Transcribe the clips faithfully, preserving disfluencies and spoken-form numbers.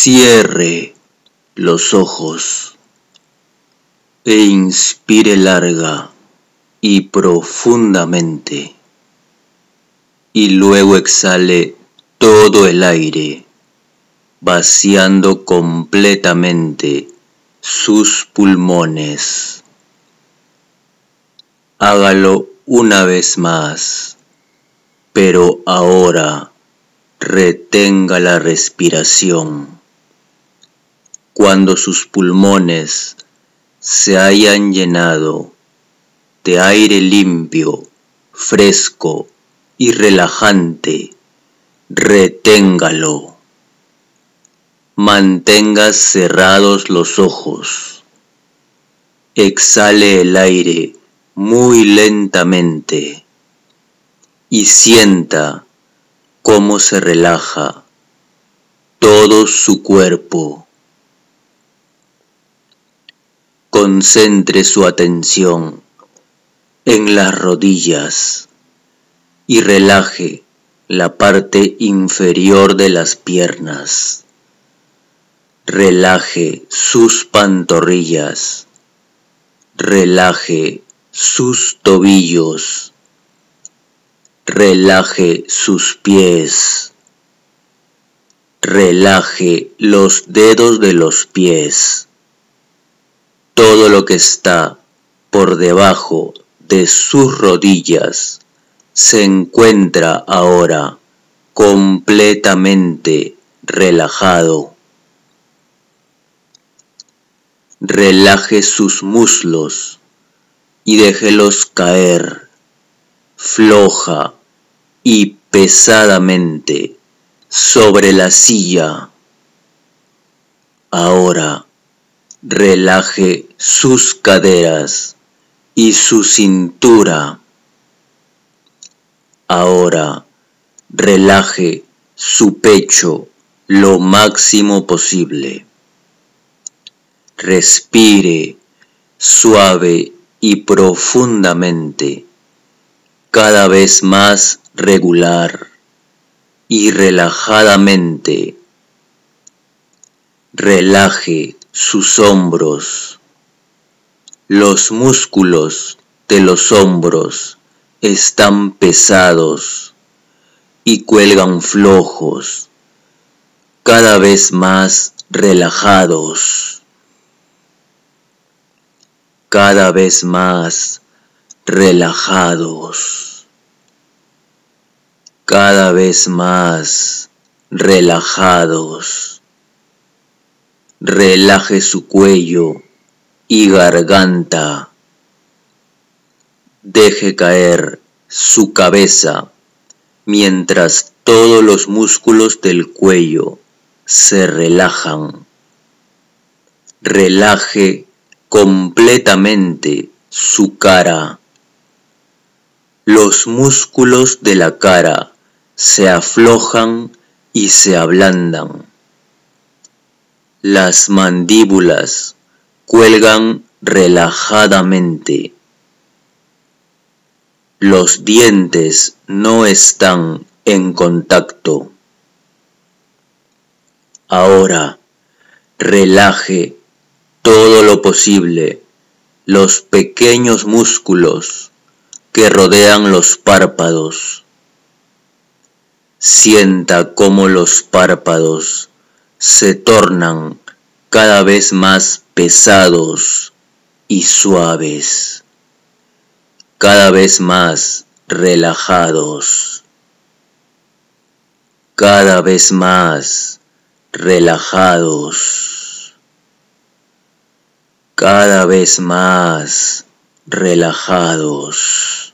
Cierre los ojos e inspire larga y profundamente, y luego exhale todo el aire, vaciando completamente sus pulmones. Hágalo una vez más, pero ahora retenga la respiración. Cuando sus pulmones se hayan llenado de aire limpio, fresco y relajante, reténgalo. Mantenga cerrados los ojos. Exhale el aire muy lentamente y sienta cómo se relaja todo su cuerpo. Concentre su atención en las rodillas y relaje la parte inferior de las piernas. Relaje sus pantorrillas. Relaje sus tobillos. Relaje sus pies. Relaje los dedos de los pies. Todo lo que está por debajo de sus rodillas se encuentra ahora completamente relajado. Relaje sus muslos y déjelos caer floja y pesadamente sobre la silla. Ahora relaje sus caderas y su cintura. Ahora relaje su pecho lo máximo posible. Respire suave y profundamente, cada vez más regular y relajadamente. Relaje sus hombros. Los músculos de los hombros están pesados y cuelgan flojos, cada vez más relajados, cada vez más relajados, cada vez más relajados. Relaje su cuello y garganta. Deje caer su cabeza mientras todos los músculos del cuello se relajan. Relaje completamente su cara. Los músculos de la cara se aflojan y se ablandan. Las mandíbulas cuelgan relajadamente. Los dientes no están en contacto. Ahora relaje todo lo posible los pequeños músculos que rodean los párpados. Sienta cómo los párpados se tornan cada vez más pesados y suaves, cada vez más relajados, cada vez más relajados, cada vez más relajados.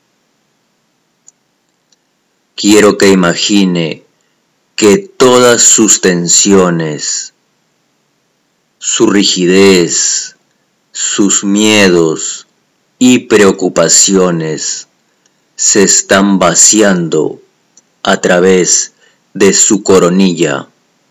Quiero que imagine que todas sus tensiones, su rigidez, sus miedos y preocupaciones se están vaciando a través de su coronilla.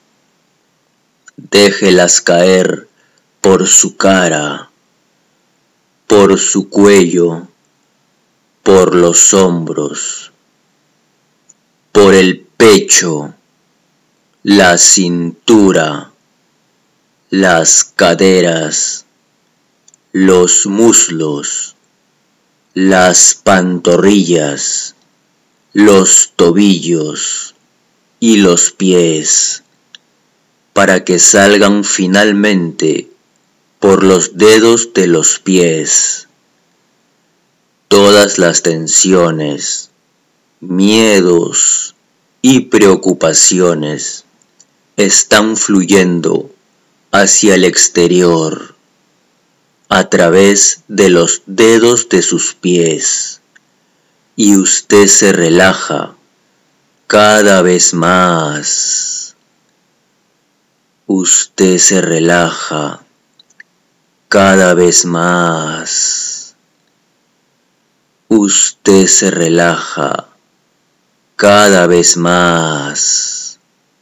Déjelas caer por su cara, por su cuello, por los hombros, por el pecho, la cintura, las caderas, los muslos, las pantorrillas, los tobillos y los pies, para que salgan finalmente por los dedos de los pies todas las tensiones, miedos y preocupaciones están fluyendo hacia el exterior a través de los dedos de sus pies, y usted se relaja cada vez más. Usted se relaja cada vez más. Usted se relaja cada vez más.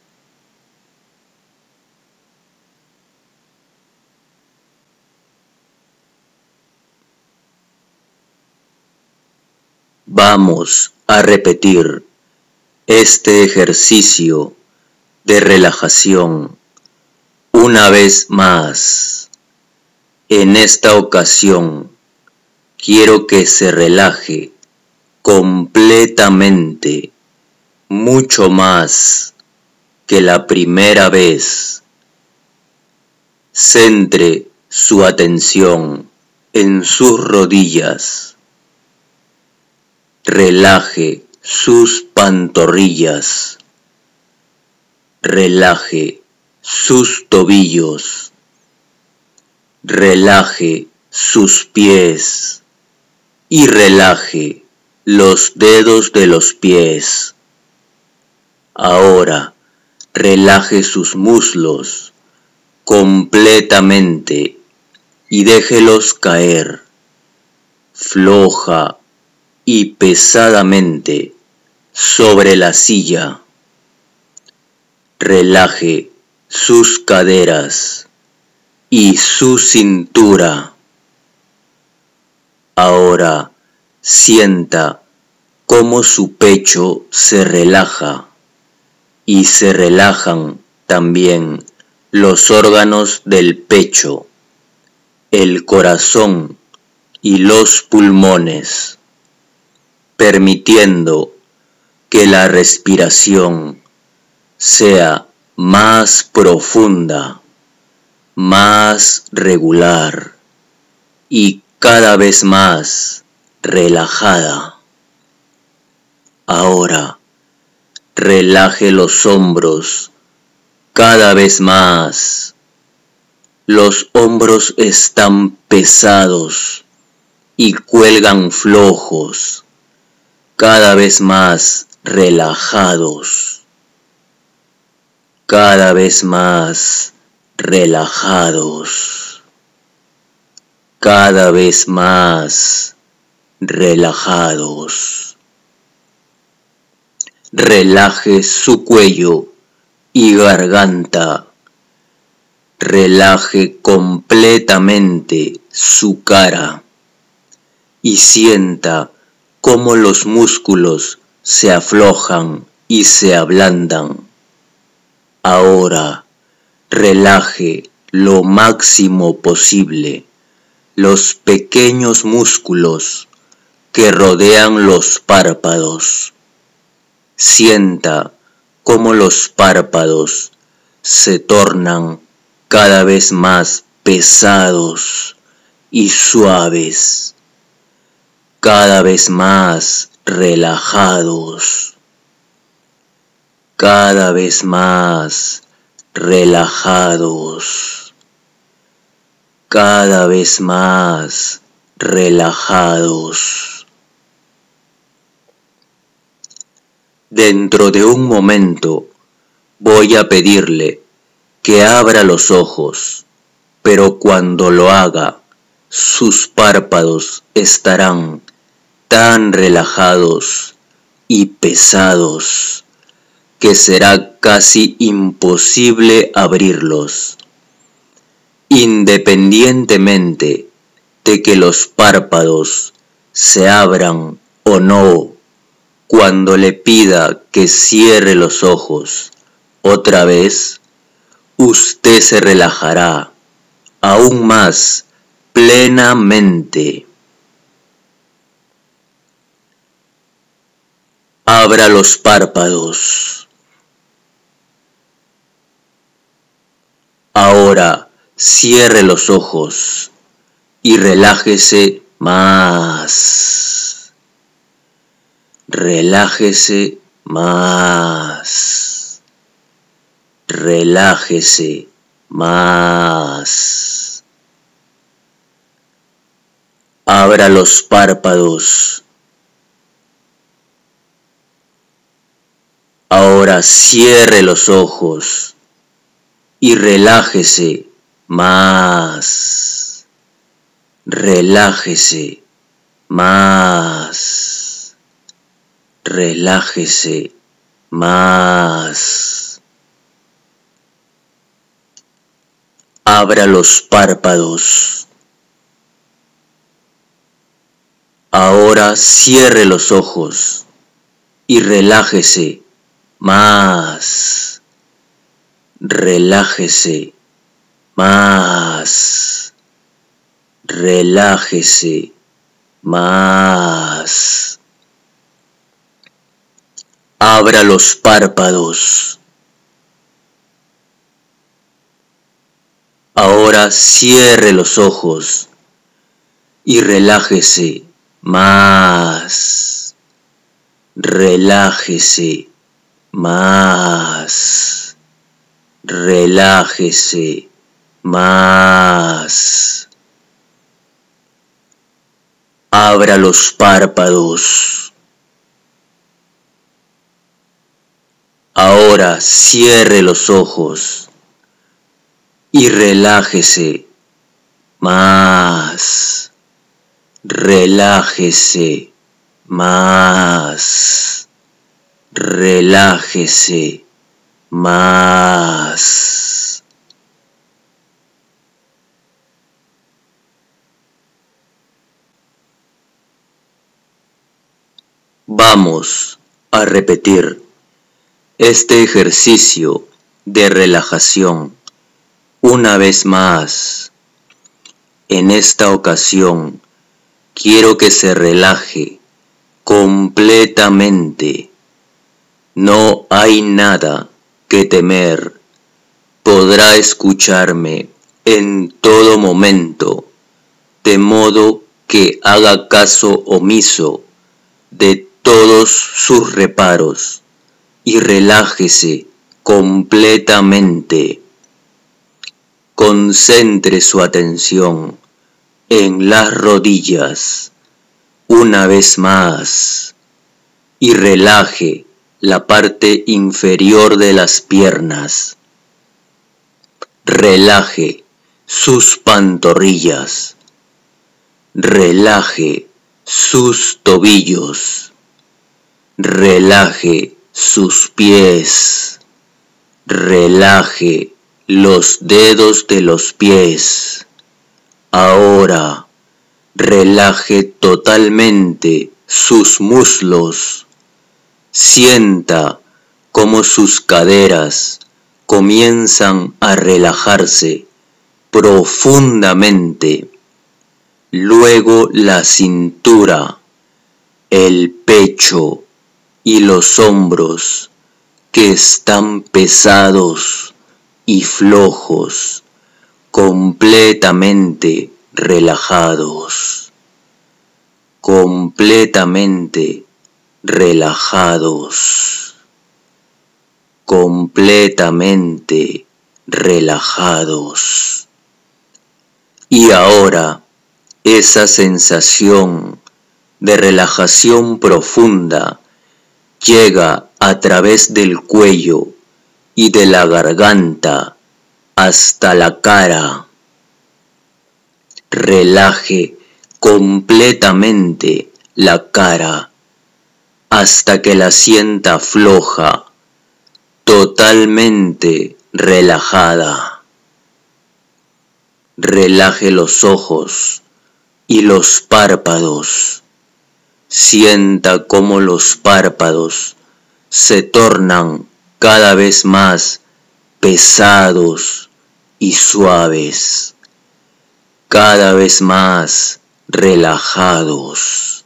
Vamos a repetir este ejercicio de relajación una vez más. En esta ocasión quiero que se relaje completamente, mucho más que la primera vez. Centre su atención en sus rodillas. Relaje sus pantorrillas. Relaje sus tobillos. Relaje sus pies y relaje los dedos de los pies. Ahora relaje sus muslos completamente y déjelos caer floja y pesadamente sobre la silla. Relaje sus caderas y su cintura. Ahora sienta cómo su pecho se relaja y se relajan también los órganos del pecho, el corazón y los pulmones, permitiendo que la respiración sea más profunda, más regular y cada vez más relajada. Ahora relaje los hombros cada vez más. Los hombros están pesados y cuelgan flojos, cada vez más relajados, cada vez más relajados, cada vez más relajados. Relaje su cuello y garganta. Relaje completamente su cara y sienta cómo los músculos se aflojan y se ablandan. Ahora relaje lo máximo posible los pequeños músculos que rodean los párpados. Sienta cómo los párpados se tornan cada vez más pesados y suaves, cada vez más relajados, cada vez más relajados, cada vez más relajados. Dentro de un momento voy a pedirle que abra los ojos, pero cuando lo haga, sus párpados estarán tan relajados y pesados que será casi imposible abrirlos. Independientemente de que los párpados se abran o no, cuando le pida que cierre los ojos, Otra vez, usted se relajará aún más plenamente. Abra los párpados. Ahora cierre los ojos y relájese más. Relájese más. Relájese más. Abra los párpados. Ahora cierre los ojos y relájese más. Relájese más. Relájese más. Abra los párpados. Ahora cierre los ojos y relájese más. Relájese más. Relájese más. Abra los párpados. Ahora cierre los ojos y relájese más. Relájese más. Relájese más. Abra los párpados. Ahora cierre los ojos y relájese más. Relájese más. Relájese más. Vamos a repetir este ejercicio de relajación una vez más. En esta ocasión quiero que se relaje completamente. No hay nada que temer. Podrá escucharme en todo momento, de modo que haga caso omiso de todos sus reparos y relájese completamente. Concentre su atención en las rodillas una vez más y relaje la parte inferior de las piernas. Relaje sus pantorrillas. Relaje sus tobillos. Relaje sus pies. Relaje los dedos de los pies. Ahora relaje totalmente sus muslos. Sienta cómo sus caderas comienzan a relajarse profundamente. Luego la cintura, el pecho y los hombros que están pesados y flojos, completamente relajados, completamente relajados, completamente relajados. Y ahora esa sensación de relajación profunda llega a través del cuello y de la garganta hasta la cara. Relaje completamente la cara hasta que la sienta floja, totalmente relajada. Relaje los ojos y los párpados. Sienta cómo los párpados se tornan cada vez más pesados y suaves, cada vez más relajados,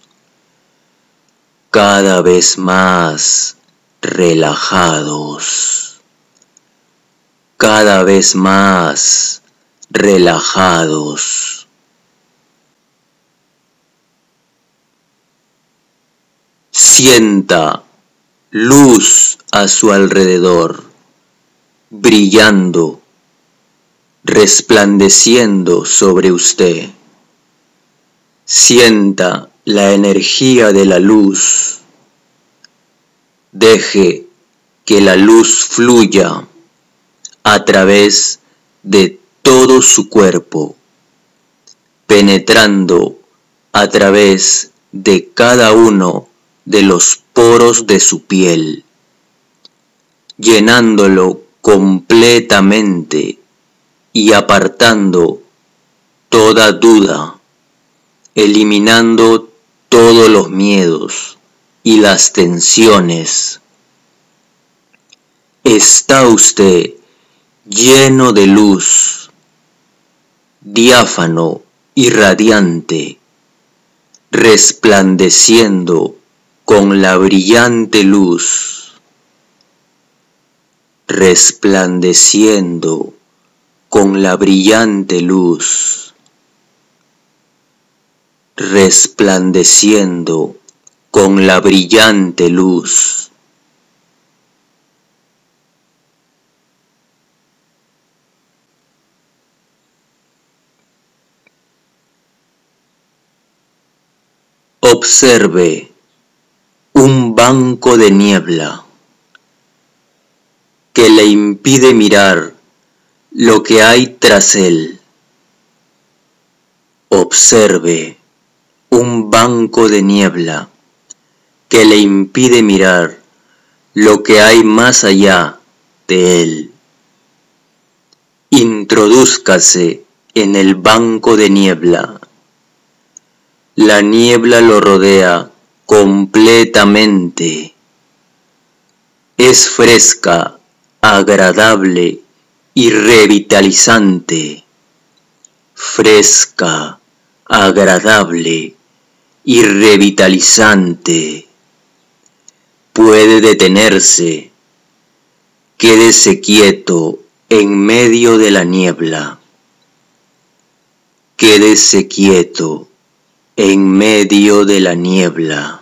cada vez más relajados, cada vez más relajados. Sienta luz a su alrededor, brillando, resplandeciendo sobre usted. Sienta la energía de la luz. Deje que la luz fluya a través de todo su cuerpo, penetrando a través de cada uno de los poros de su piel, llenándolo completamente y apartando toda duda, eliminando todos los miedos y las tensiones. Está usted lleno de luz, diáfano y radiante, resplandeciendo con la brillante luz, resplandeciendo con la brillante luz, resplandeciendo con la brillante luz. Observe un banco de niebla que le impide mirar lo que hay tras él. Observe un banco de niebla que le impide mirar lo que hay más allá de él. Introdúzcase en el banco de niebla. La niebla lo rodea completamente. Es fresca, agradable y revitalizante. Fresca, agradable y revitalizante. Puede detenerse. Quédese quieto en medio de la niebla. Quédese quieto en medio de la niebla.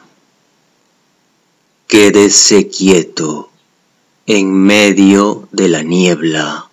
Quédese quieto en medio de la niebla.